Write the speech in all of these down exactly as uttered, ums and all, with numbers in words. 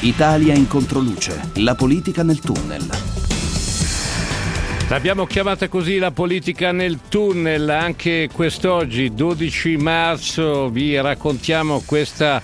Italia in controluce, la politica nel tunnel. L'abbiamo chiamata così, la politica nel tunnel. Anche quest'oggi, dodici marzo, vi raccontiamo questa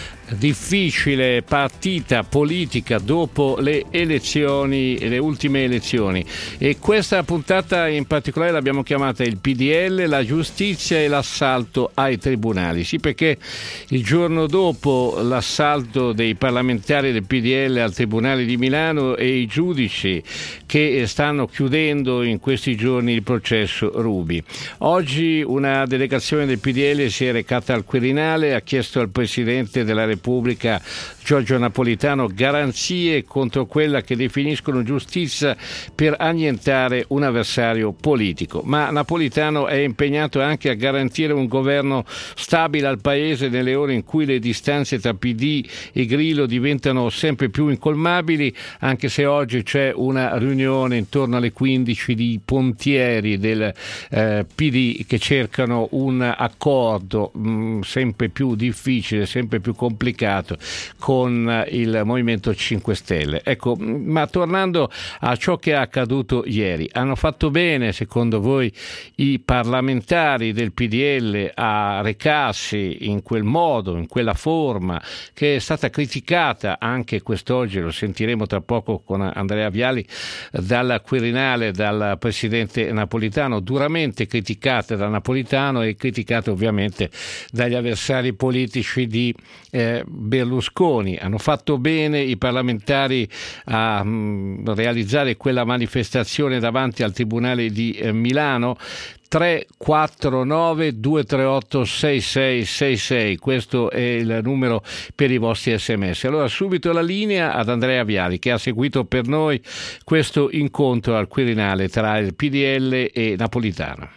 difficile partita politica dopo le elezioni, le ultime elezioni, e questa puntata in particolare l'abbiamo chiamata il P D L, la giustizia e l'assalto ai tribunali. Sì, perché il giorno dopo l'assalto dei parlamentari del P D L al Tribunale di Milano e i giudici che stanno chiudendo in questi giorni il processo Ruby, oggi una delegazione del P D L si è recata al Quirinale, ha chiesto al Presidente della Repubblica Giorgio Napolitano garanzie contro quella che definiscono giustizia per annientare un avversario politico. Ma Napolitano è impegnato anche a garantire un governo stabile al Paese nelle ore in cui le distanze tra P D e Grillo diventano sempre più incolmabili, anche se oggi c'è una riunione intorno alle quindici di pontieri del eh, P D che cercano un accordo mh, sempre più difficile, sempre più complicato con il Movimento cinque Stelle. Ecco, ma tornando a ciò che è accaduto ieri, hanno fatto bene secondo voi i parlamentari del P D L a recarsi in quel modo, in quella forma che è stata criticata anche quest'oggi, lo sentiremo tra poco con Andrea Viali, dal Quirinale, dal Presidente Napolitano, duramente criticata da Napolitano e criticata ovviamente dagli avversari politici di eh, Berlusconi. Hanno fatto bene i parlamentari a mh, realizzare quella manifestazione davanti al Tribunale di eh, Milano. Tre quattro nove due tre otto sei sei sei sei, questo è il numero per i vostri sms. Allora subito la linea ad Andrea Viali, che ha seguito per noi questo incontro al Quirinale tra il P D L e Napolitano.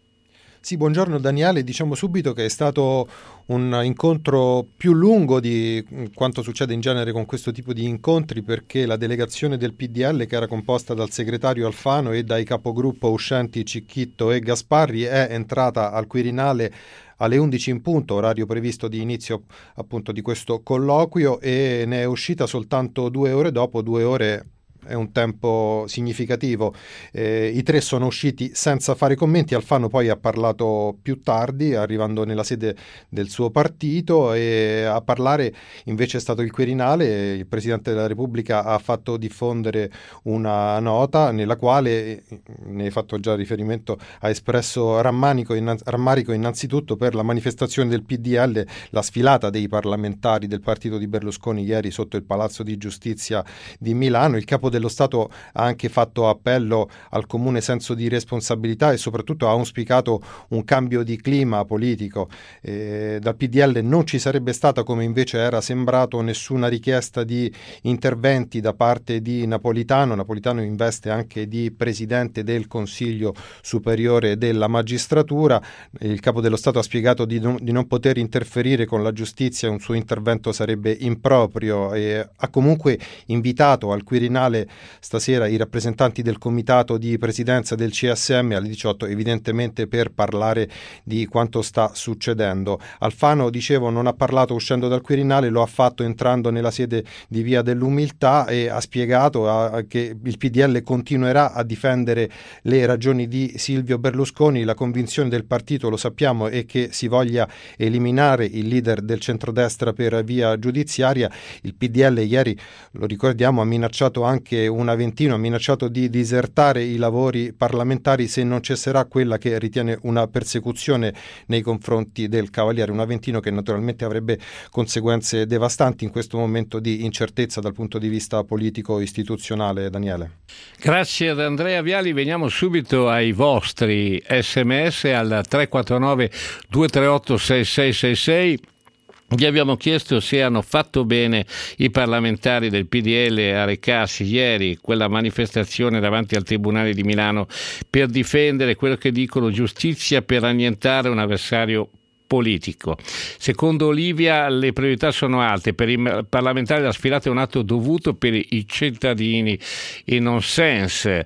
Sì, buongiorno Daniele, diciamo subito che è stato un incontro più lungo di quanto succede in genere con questo tipo di incontri, perché la delegazione del P D L, che era composta dal segretario Alfano e dai capogruppo uscenti Cicchitto e Gasparri, è entrata al Quirinale alle undici in punto, orario previsto di inizio appunto di questo colloquio, e ne è uscita soltanto due ore dopo, due ore è un tempo significativo. Eh, I tre sono usciti senza fare commenti. Alfano poi ha parlato più tardi, arrivando nella sede del suo partito, e a parlare invece è stato il Quirinale. Il Presidente della Repubblica ha fatto diffondere una nota nella quale, ne hai fatto già riferimento, ha espresso rammarico, innanz- rammarico innanzitutto per la manifestazione del P D L, la sfilata dei parlamentari del partito di Berlusconi ieri sotto il Palazzo di Giustizia di Milano. Il capo dello Stato ha anche fatto appello al comune senso di responsabilità e soprattutto ha auspicato un cambio di clima politico. Eh, dal P D L non ci sarebbe stata, come invece era sembrato, nessuna richiesta di interventi da parte di Napolitano. Napolitano in veste anche di Presidente del Consiglio Superiore della Magistratura. Il capo dello Stato ha spiegato di non, di non poter interferire con la giustizia, un suo intervento sarebbe improprio, e ha comunque invitato al Quirinale stasera i rappresentanti del comitato di presidenza del C S M alle diciotto, evidentemente per parlare di quanto sta succedendo. Alfano, dicevo, non ha parlato uscendo dal Quirinale, lo ha fatto entrando nella sede di Via dell'Umiltà, e ha spiegato a, che il P D L continuerà a difendere le ragioni di Silvio Berlusconi. La convinzione del partito, lo sappiamo, è che si voglia eliminare il leader del centrodestra per via giudiziaria. Il P D L ieri, lo ricordiamo, ha minacciato anche un Aventino, ha minacciato di disertare i lavori parlamentari se non cesserà quella che ritiene una persecuzione nei confronti del Cavaliere, un Aventino che naturalmente avrebbe conseguenze devastanti in questo momento di incertezza dal punto di vista politico istituzionale. Daniele. Grazie ad Andrea Viali, veniamo subito ai vostri sms al tre quattro nove due tre otto sei sei sei sei. Vi abbiamo chiesto se hanno fatto bene i parlamentari del P D L a recarsi ieri quella manifestazione davanti al Tribunale di Milano per difendere quello che dicono giustizia per annientare un avversario politico. Secondo Olivia le priorità sono alte, per i parlamentari la sfilata è un atto dovuto, per i cittadini in non sense.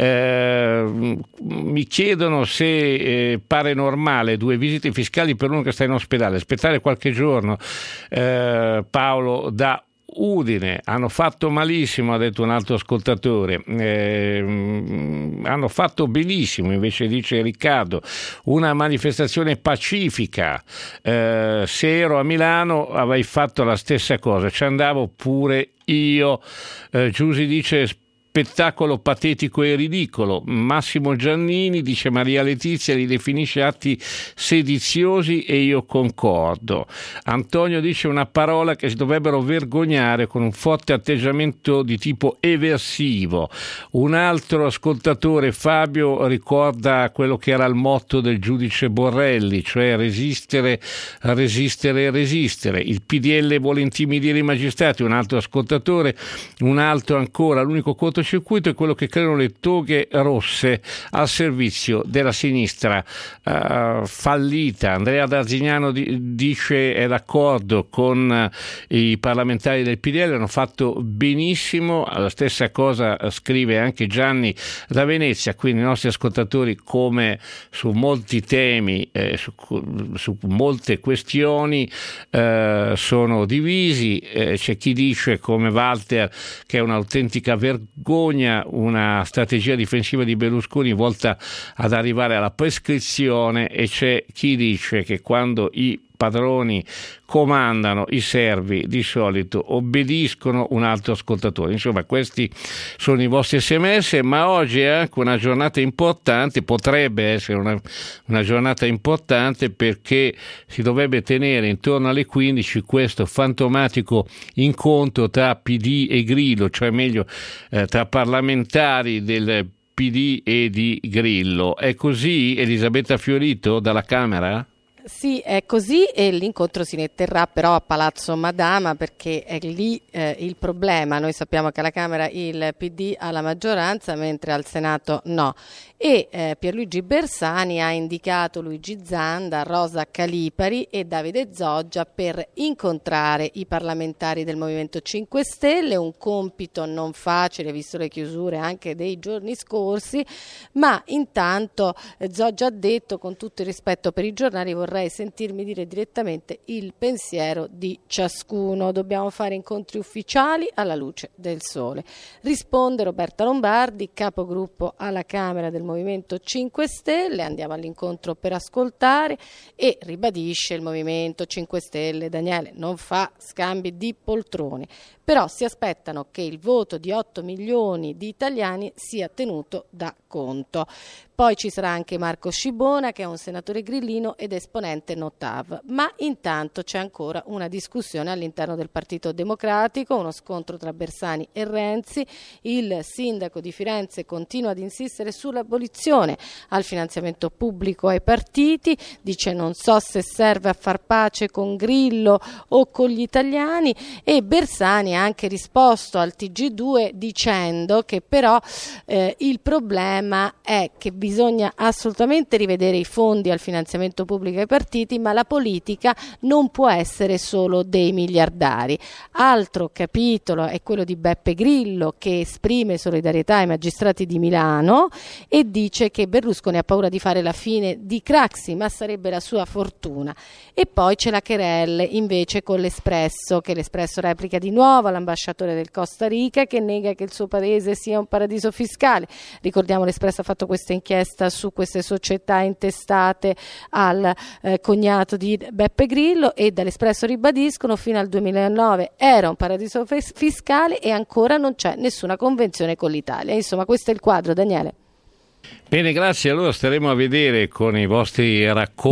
Eh, mi chiedono se eh, pare normale due visite fiscali per uno che sta in ospedale, aspettare qualche giorno. eh, Paolo da Udine, hanno fatto malissimo, ha detto un altro ascoltatore, eh, hanno fatto benissimo, invece dice Riccardo, una manifestazione pacifica, eh, se ero a Milano avrei fatto la stessa cosa, ci andavo pure io. eh, Giusy dice spettacolo patetico e ridicolo. Massimo Giannini dice Maria Letizia li definisce atti sediziosi e io concordo. Antonio dice una parola che si dovrebbero vergognare, con un forte atteggiamento di tipo eversivo. Un altro ascoltatore, Fabio, ricorda quello che era il motto del giudice Borrelli, cioè resistere, resistere, resistere. Il P D L vuole intimidire i magistrati. Un altro ascoltatore, un altro ancora, l'unico cortocircuito è quello che creano le toghe rosse al servizio della sinistra uh, fallita. Andrea D'Arzignano di, dice è d'accordo con uh, i parlamentari del P D L, hanno fatto benissimo. La stessa cosa scrive anche Gianni da Venezia. Quindi i nostri ascoltatori, come su molti temi, eh, su, su molte questioni, eh, sono divisi. Eh, c'è chi dice come Walter che è un'autentica vergogna, una strategia difensiva di Berlusconi volta ad arrivare alla prescrizione, e c'è chi dice che quando i padroni comandano, i servi di solito obbediscono. Un altro ascoltatore. Insomma, questi sono i vostri sms, ma oggi è anche una giornata importante, potrebbe essere una, una giornata importante, perché si dovrebbe tenere intorno alle quindici questo fantomatico incontro tra P D e Grillo, cioè meglio eh, tra parlamentari del P D e di Grillo. È così, Elisabetta Fiorito dalla Camera? Sì, è così, e l'incontro si ne terrà però a Palazzo Madama, perché è lì eh, il problema. Noi sappiamo che alla Camera il P D ha la maggioranza, mentre al Senato no. E eh, Pierluigi Bersani ha indicato Luigi Zanda, Rosa Calipari e Davide Zoggia per incontrare i parlamentari del Movimento cinque Stelle, un compito non facile visto le chiusure anche dei giorni scorsi, ma intanto eh, Zoggia ha detto, con tutto il rispetto per i giornali, vorrei sentirmi dire direttamente il pensiero di ciascuno, dobbiamo fare incontri ufficiali alla luce del sole. Risponde Roberta Lombardi, capogruppo alla Camera del Movimento cinque Stelle. Andiamo all'incontro per ascoltare, e ribadisce il Movimento cinque Stelle, Daniele, non fa scambi di poltrone, però si aspettano che il voto di otto milioni di italiani sia tenuto da conto. Poi ci sarà anche Marco Scibona, che è un senatore grillino ed esponente Notav. Ma intanto c'è ancora una discussione all'interno del Partito Democratico, uno scontro tra Bersani e Renzi. Il sindaco di Firenze continua ad insistere sull'abolizione al finanziamento pubblico ai partiti, dice non so se serve a far pace con Grillo o con gli italiani, e Bersani ha anche risposto al T G due dicendo che però eh, il problema è che bisogna assolutamente rivedere i fondi al finanziamento pubblico ai partiti, ma la politica non può essere solo dei miliardari. Altro capitolo è quello di Beppe Grillo, che esprime solidarietà ai magistrati di Milano e dice che Berlusconi ha paura di fare la fine di Craxi, ma sarebbe la sua fortuna. E poi c'è la querelle invece con l'Espresso, che l'Espresso replica di nuovo all'ambasciatore del Costa Rica, che nega che il suo paese sia un paradiso fiscale. Ricordiamo, l'Espresso ha fatto questa inchiesta su queste società intestate al eh, cognato di Beppe Grillo, e dall'Espresso ribadiscono fino al duemilanove era un paradiso fiscale e ancora non c'è nessuna convenzione con l'Italia. Insomma, questo è il quadro, Daniele. Bene, grazie. Allora staremo a vedere con i vostri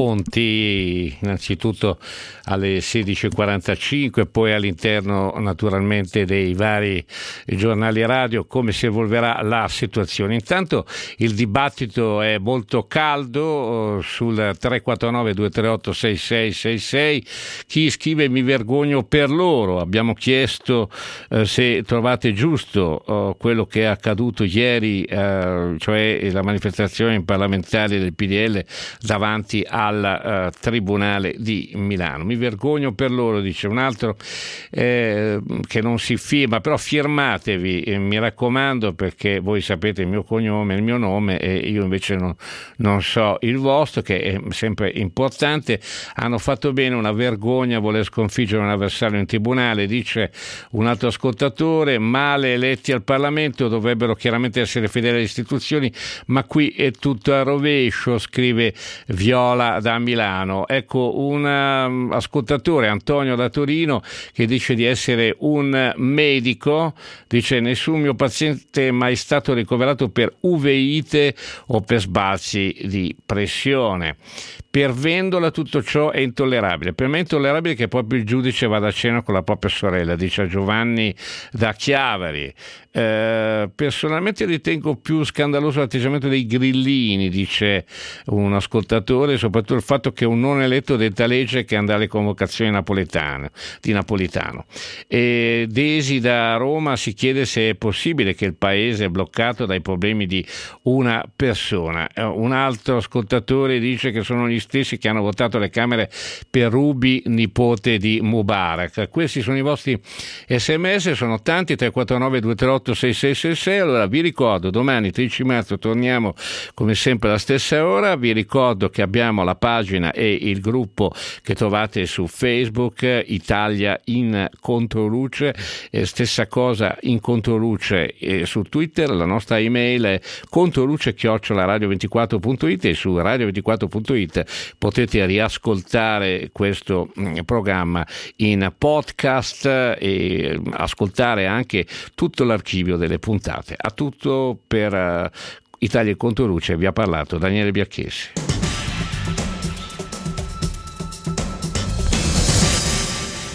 racconti, innanzitutto alle sedici e quarantacinque, poi all'interno naturalmente dei vari giornali radio, come si evolverà la situazione. Intanto il dibattito è molto caldo sul tre quattro nove due tre otto sei sei sei sei. Chi scrive mi vergogno per loro. Abbiamo chiesto eh, se trovate giusto eh, quello che è accaduto ieri, eh, cioè la da manifestazioni parlamentari del P D L davanti al uh, Tribunale di Milano. Mi vergogno per loro, dice un altro eh, che non si firma, però firmatevi, eh, mi raccomando, perché voi sapete il mio cognome, il mio nome, e io invece non, non so il vostro, che è sempre importante. Hanno fatto bene, una vergogna voler sconfiggere un avversario in tribunale, dice un altro ascoltatore. Male eletti al Parlamento, dovrebbero chiaramente essere fedeli alle istituzioni, ma qui è tutto a rovescio, scrive Viola da Milano. Ecco un um, ascoltatore, Antonio da Torino, che dice di essere un medico, dice: nessun mio paziente è mai stato ricoverato per uveite o per sbalzi di pressione. Per Vendola tutto ciò è intollerabile. Per me è intollerabile che proprio il giudice vada a cena con la propria sorella, dice Giovanni da Chiavari. Eh, personalmente ritengo più scandaloso l'atteggiamento dei grillini, dice un ascoltatore, soprattutto il fatto che un non eletto detta legge che andrà alle convocazioni napoletane, di Napolitano. E Desi da Roma si chiede se è possibile che il paese è bloccato dai problemi di una persona. Eh, un altro ascoltatore dice che sono gli stessi che hanno votato alle Camere per Ruby, nipote di Mubarak. Questi sono i vostri sms, sono tanti, tre quattro nove due tre otto sei sei sei sei. Allora vi ricordo, domani tredici marzo torniamo come sempre alla stessa ora. Vi ricordo che abbiamo la pagina e il gruppo che trovate su Facebook, Italia in Controluce, eh, stessa cosa in Controluce eh, su Twitter. La nostra email è controluce chiocciola radio ventiquattro punto it e su radio ventiquattro punto it potete riascoltare questo mh, programma in podcast e ascoltare anche tutto l'archivio delle puntate. A tutto per uh, Italia in Controluce vi ha parlato Daniele Biacchesi.